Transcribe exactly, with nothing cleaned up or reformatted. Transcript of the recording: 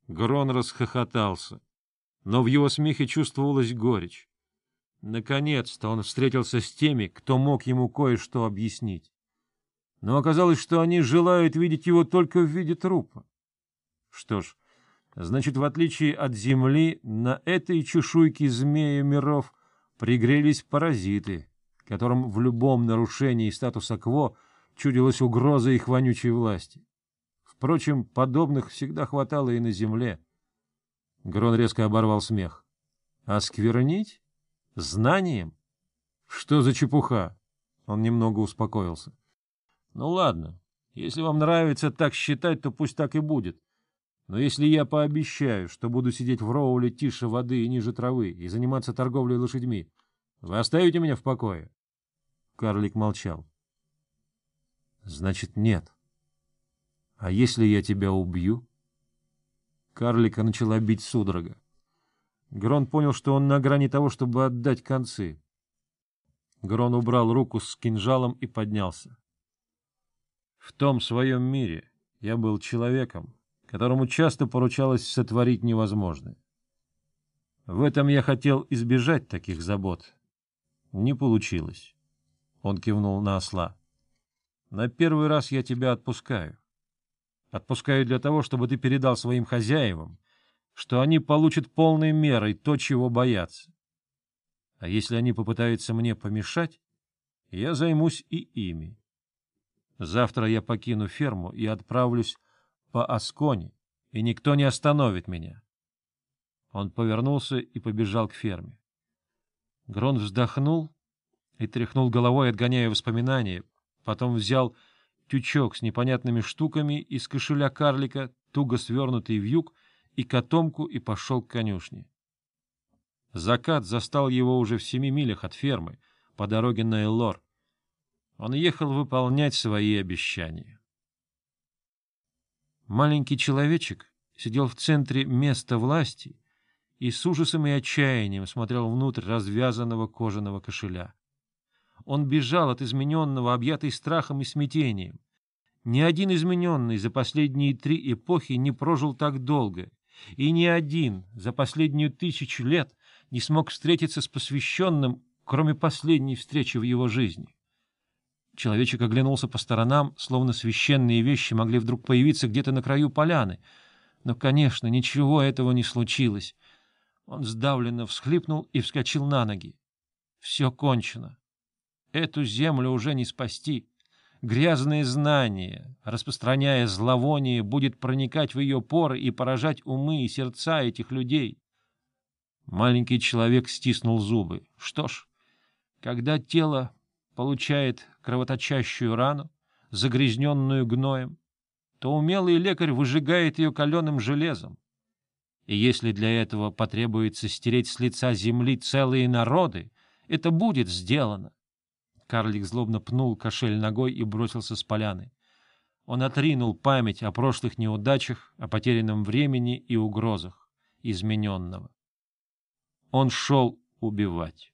Грон расхохотался, но в его смехе чувствовалась горечь. Наконец-то он встретился с теми, кто мог ему кое-что объяснить. Но оказалось, что они желают видеть его только в виде трупа. Что ж, значит, в отличие от Земли, на этой чешуйке змея миров пригрелись паразиты, которым в любом нарушении статуса кво чудилась угроза их вонючей власти. Впрочем, подобных всегда хватало и на Земле. Грон резко оборвал смех. Осквернить? Знанием? Что за чепуха? Он немного успокоился. Ну ладно, если вам нравится так считать, то пусть так и будет. Но если я пообещаю, что буду сидеть в Роуле тише воды и ниже травы и заниматься торговлей лошадьми, вы оставите меня в покое? Карлик молчал. Значит, нет. А если я тебя убью? Карлика начала бить судорога. Грон понял, что он на грани того, чтобы отдать концы. Грон убрал руку с кинжалом и поднялся. В том своем мире я был человеком, которому часто поручалось сотворить невозможное. В этом я хотел избежать таких забот. Не получилось. Он кивнул на осла. На первый раз я тебя отпускаю. Отпускаю для того, чтобы ты передал своим хозяевам, что они получат полной мерой то, чего боятся. А если они попытаются мне помешать, я займусь и ими. Завтра я покину ферму и отправлюсь по Аскони, и никто не остановит меня. Он повернулся и побежал к ферме. Грон вздохнул и тряхнул головой, отгоняя воспоминания, потом взял тючок с непонятными штуками из кошеля карлика, туго свернутый вьюг, и котомку, и пошел к конюшне. Закат застал его уже в семи милях от фермы, по дороге на Эллор. Он ехал выполнять свои обещания. Маленький человечек сидел в центре места власти и с ужасом и отчаянием смотрел внутрь развязанного кожаного кошеля. Он бежал от измененного, объятый страхом и смятением. Ни один измененный за последние три эпохи не прожил так долго, и ни один за последнюю тысячу лет не смог встретиться с посвященным, кроме последней встречи в его жизни. Человечек оглянулся по сторонам, словно священные вещи могли вдруг появиться где-то на краю поляны. Но, конечно, ничего этого не случилось. Он сдавленно всхлипнул и вскочил на ноги. Все кончено. Эту землю уже не спасти. Грязное знание, распространяя зловоние, будет проникать в ее поры и поражать умы и сердца этих людей. Маленький человек стиснул зубы. Что ж, когда тело получает кровоточащую рану, загрязненную гноем, то умелый лекарь выжигает ее каленым железом. И если для этого потребуется стереть с лица земли целые народы, это будет сделано. Карлик злобно пнул кошель ногой и бросился с поляны. Он отринул память о прошлых неудачах, о потерянном времени и угрозах измененного. Он шел убивать.